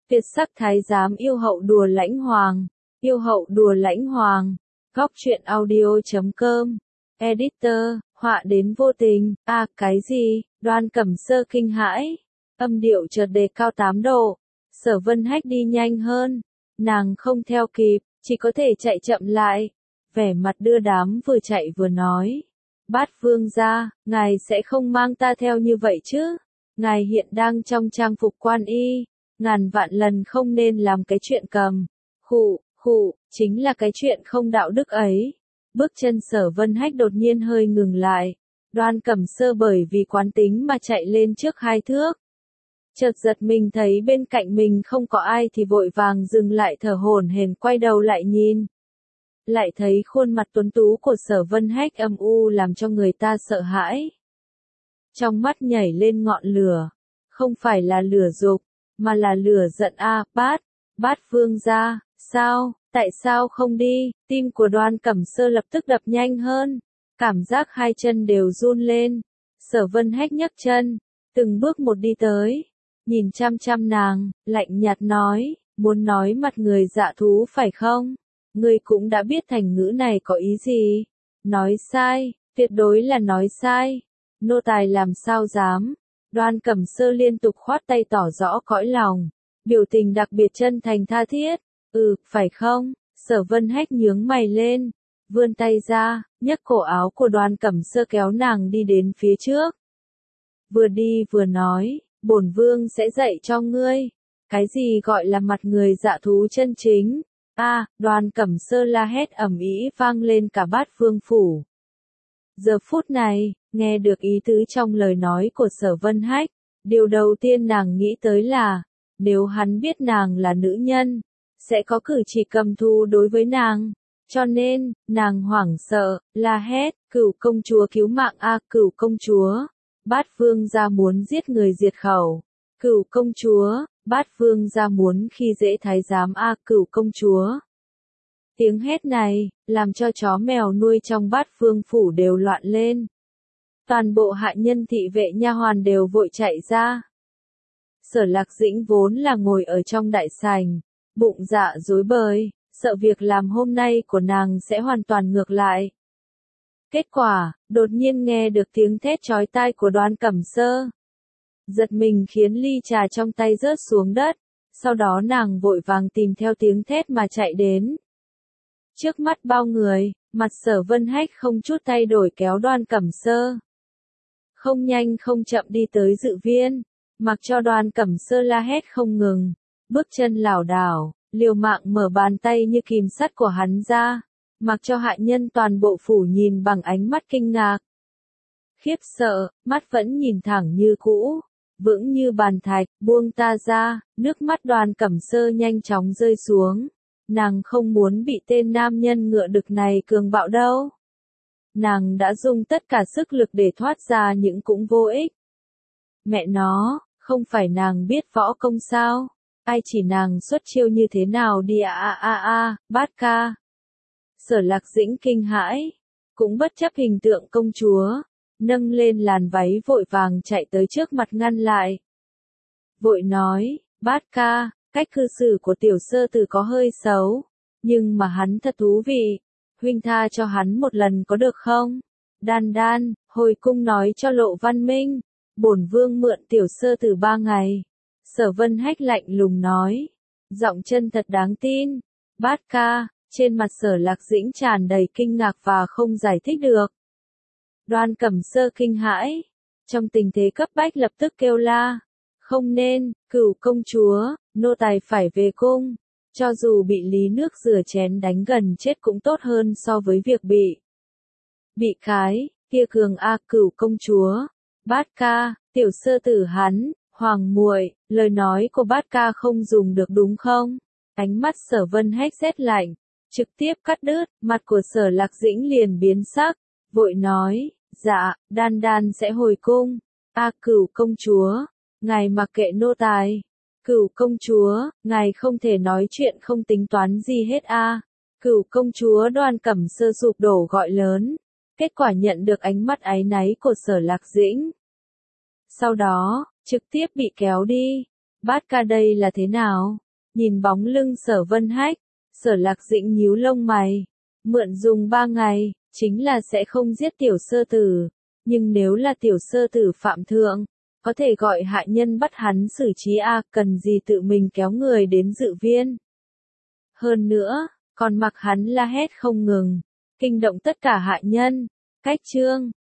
Tuyệt sắc thái giám yêu hậu đùa lãnh hoàng. Yêu hậu đùa lãnh hoàng. Góc truyện audio.com. Editor, họa đến vô tình. Cái gì? Đoan Cẩm Sơ kinh hãi. Âm điệu chợt đề cao 8 độ. Sở Vân Hách đi nhanh hơn. Nàng không theo kịp, chỉ có thể chạy chậm lại. Vẻ mặt đưa đám vừa chạy vừa nói. Bát vương gia, ngài sẽ không mang ta theo như vậy chứ? Ngài hiện đang trong trang phục quan y. Ngàn vạn lần không nên làm cái chuyện cầm. Chính là cái chuyện không đạo đức ấy. Bước chân Sở Vân Hách đột nhiên hơi ngừng lại. Đoan Cẩm Sơ bởi vì quán tính mà chạy lên trước 2 thước. Chợt giật mình thấy bên cạnh mình không có ai thì vội vàng dừng lại thở hổn hển quay đầu lại nhìn. Lại thấy khuôn mặt tuấn tú của Sở Vân Hách âm u làm cho người ta sợ hãi. Trong mắt nhảy lên ngọn lửa. Không phải là lửa dục, mà là lửa giận. Bát vương gia, sao, tại sao không đi? Tim của Đoan Cẩm Sơ lập tức đập nhanh hơn. Cảm giác 2 chân đều run lên. Sở Vân Hách nhấc chân, từng bước một đi tới. Nhìn chăm chăm nàng, lạnh nhạt nói, muốn nói mặt người dạ thú phải không? Ngươi cũng đã biết thành ngữ này có ý gì? Nói sai, tuyệt đối là nói sai. Nô tài làm sao dám? Đoan Cẩm Sơ liên tục khoát tay tỏ rõ cõi lòng. Biểu tình đặc biệt chân thành tha thiết. Phải không? Sở Vân Hách nhướng mày lên. Vươn tay ra, nhấc cổ áo của Đoan Cẩm Sơ kéo nàng đi đến phía trước. Vừa đi vừa nói, bổn vương sẽ dạy cho ngươi. Cái gì gọi là mặt người dạ thú chân chính? Đoan Cẩm Sơ la hét ầm ĩ vang lên cả Bát Vương phủ. Giờ phút này, nghe được ý tứ trong lời nói của Sở Vân Hách, điều đầu tiên nàng nghĩ tới là, nếu hắn biết nàng là nữ nhân, sẽ có cử chỉ cầm thú đối với nàng. Cho nên, nàng hoảng sợ, la hét, Cửu công chúa cứu mạng Cửu công chúa. Bát vương gia muốn giết người diệt khẩu. Cửu công chúa, Bát vương gia muốn khi dễ thái giám Cửu công chúa. Tiếng hét này, làm cho chó mèo nuôi trong Bát Vương phủ đều loạn lên. Toàn bộ hạ nhân thị vệ nha hoàn đều vội chạy ra. Sở Lạc Dĩnh vốn là ngồi ở trong đại sảnh, bụng dạ rối bời, sợ việc làm hôm nay của nàng sẽ hoàn toàn ngược lại. Kết quả, đột nhiên nghe được tiếng thét chói tai của Đoan Cẩm Sơ. Giật mình khiến ly trà trong tay rớt xuống đất, sau đó nàng vội vàng tìm theo tiếng thét mà chạy đến. Trước mắt bao người, mặt Sở Vân Hách không chút thay đổi kéo Đoan Cẩm Sơ. Không nhanh không chậm đi tới dự viên, mặc cho Đoan Cẩm Sơ la hét không ngừng, bước chân lảo đảo, liều mạng mở bàn tay như kìm sắt của hắn ra, mặc cho hạ nhân toàn bộ phủ nhìn bằng ánh mắt kinh ngạc. Khiếp sợ, mắt vẫn nhìn thẳng như cũ, vững như bàn thạch, buông ta ra, nước mắt Đoan Cẩm Sơ nhanh chóng rơi xuống. Nàng không muốn bị tên nam nhân ngựa đực này cường bạo đâu. Nàng đã dùng tất cả sức lực để thoát ra những cũng vô ích. Mẹ nó, không phải nàng biết võ công sao? Ai chỉ nàng xuất chiêu như thế nào đi Bát ca. Sở Lạc Dĩnh kinh hãi, cũng bất chấp hình tượng công chúa, nâng lên làn váy vội vàng chạy tới trước mặt ngăn lại. Vội nói, Bát ca. Cách cư xử của tiểu sơ tử có hơi xấu, nhưng mà hắn thật thú vị, huynh tha cho hắn một lần có được không? Đan, hồi cung nói cho Lộ Văn Minh, bổn vương mượn tiểu sơ tử 3 ngày. Sở Vân Hách lạnh lùng nói, giọng chân thật đáng tin. Bát ca, trên mặt Sở Lạc Dĩnh tràn đầy kinh ngạc và không giải thích được. Đoan Cẩm Sơ kinh hãi, trong tình thế cấp bách lập tức kêu la. Không nên, Cửu công chúa, nô tài phải về cung. Cho dù bị lý nước rửa chén đánh gần chết cũng tốt hơn so với việc bị cái, kia cường Cửu công chúa. Bát ca, tiểu sơ tử hắn, hoàng muội, lời nói của Bát ca không dùng được đúng không? Ánh mắt Sở Vân Hách rét lạnh, trực tiếp cắt đứt, mặt của Sở Lạc Dĩnh liền biến sắc, vội nói, dạ, đan sẽ hồi cung. Cửu công chúa. Ngài mặc kệ nô tài. Cửu công chúa, ngài không thể nói chuyện không tính toán gì hết Cửu công chúa Đoan Cẩm Sơ sụp đổ gọi lớn. Kết quả nhận được ánh mắt áy náy của Sở Lạc Dĩnh. Sau đó, trực tiếp bị kéo đi. Bát ca đây là thế nào? Nhìn bóng lưng Sở Vân Hách, Sở Lạc Dĩnh nhíu lông mày. Mượn dùng 3 ngày, chính là sẽ không giết tiểu sơ tử. Nhưng nếu là tiểu sơ tử phạm thượng, có thể gọi hạ nhân bắt hắn xử trí cần gì tự mình kéo người đến dự viên. Hơn nữa, còn mặc hắn la hét không ngừng, kinh động tất cả hạ nhân. Cách chương